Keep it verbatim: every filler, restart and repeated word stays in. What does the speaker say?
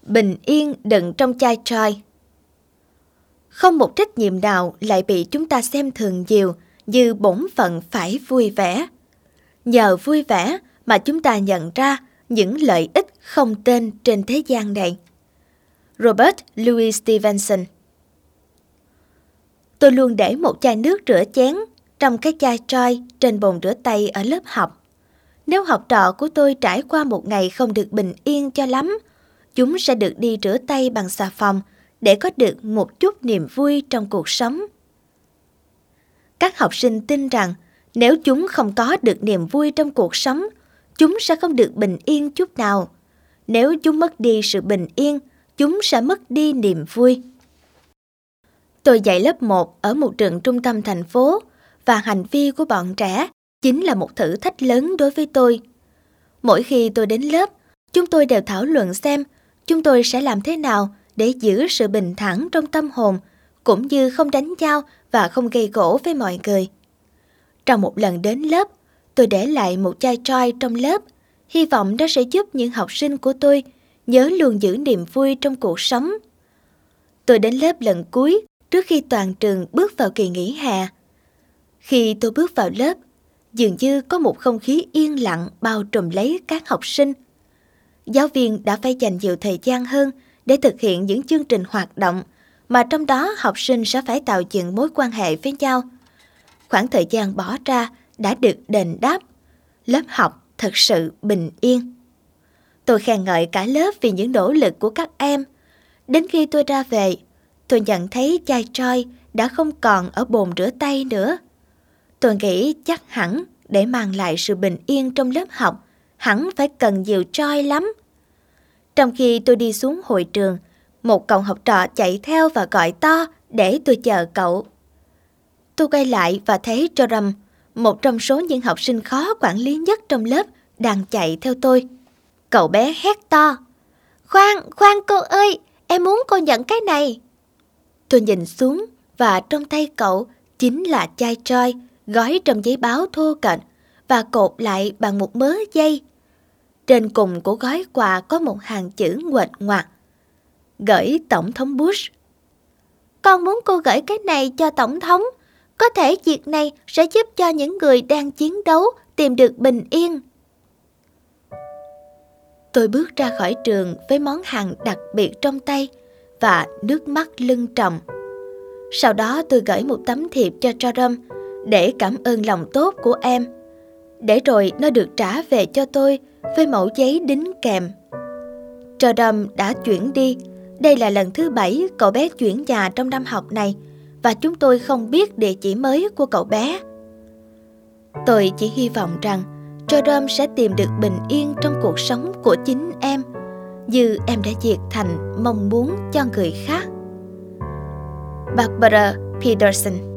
Bình yên đựng trong chai Joy. Không một trách nhiệm nào lại bị chúng ta xem thường nhiều như bổn phận phải vui vẻ. Nhờ vui vẻ mà chúng ta nhận ra những lợi ích không tên trên thế gian này. Robert Louis Stevenson. Tôi luôn để một chai nước rửa chén trong cái chai Joy trên bồn rửa tay ở lớp học. Nếu học trò của tôi trải qua một ngày không được bình yên cho lắm, chúng sẽ được đi rửa tay bằng xà phòng để có được một chút niềm vui trong cuộc sống. Các học sinh tin rằng nếu chúng không có được niềm vui trong cuộc sống, chúng sẽ không được bình yên chút nào. Nếu chúng mất đi sự bình yên, chúng sẽ mất đi niềm vui. Tôi dạy lớp một ở một trường trung tâm thành phố và hành vi của bọn trẻ chính là một thử thách lớn đối với tôi. Mỗi khi tôi đến lớp, chúng tôi đều thảo luận xem chúng tôi sẽ làm thế nào để giữ sự bình thản trong tâm hồn, cũng như không đánh nhau và không gây gổ với mọi người. Trong một lần đến lớp, tôi để lại một chai Joy trong lớp, hy vọng nó sẽ giúp những học sinh của tôi nhớ luôn giữ niềm vui trong cuộc sống. Tôi đến lớp lần cuối trước khi toàn trường bước vào kỳ nghỉ hè. Khi tôi bước vào lớp, dường như có một không khí yên lặng bao trùm lấy các học sinh. Giáo viên đã phải dành nhiều thời gian hơn để thực hiện những chương trình hoạt động mà trong đó học sinh sẽ phải tạo dựng mối quan hệ với nhau. Khoảng thời gian bỏ ra đã được đền đáp. Lớp học thật sự bình yên. Tôi khen ngợi cả lớp vì những nỗ lực của các em. Đến khi tôi ra về, tôi nhận thấy chai Joy đã không còn ở bồn rửa tay nữa. Tôi nghĩ chắc hẳn để mang lại sự bình yên trong lớp học, hẳn phải cần nhiều Joy lắm. Trong khi tôi đi xuống hội trường, một cậu học trò chạy theo và gọi to để tôi chờ cậu. Tôi quay lại và thấy Joram, một trong số những học sinh khó quản lý nhất trong lớp, đang chạy theo tôi. Cậu bé hét to: "Khoan, khoan cô ơi, em muốn cô nhận cái này." Tôi nhìn xuống và trong tay cậu chính là chai Joy gói trong giấy báo thô kệch và cột lại bằng một mớ dây. Trên cùng của gói quà có một hàng chữ nguệch ngoạc: "Gửi Tổng thống Bush." "Con muốn cô gửi cái này cho Tổng thống. Có thể việc này sẽ giúp cho những người đang chiến đấu tìm được bình yên." Tôi bước ra khỏi trường với món hàng đặc biệt trong tay và nước mắt lưng tròng. Sau đó tôi gửi một tấm thiệp cho Joram để cảm ơn lòng tốt của em. Để rồi nó được trả về cho tôi với mẩu giấy đính kèm. Joram đã chuyển đi. Đây là lần thứ bảy cậu bé chuyển nhà trong năm học này và chúng tôi không biết địa chỉ mới của cậu bé. Tôi chỉ hy vọng rằng Joram sẽ tìm được bình yên trong cuộc sống của chính em, như em đã diệt thành mong muốn cho người khác. Barbara Peterson.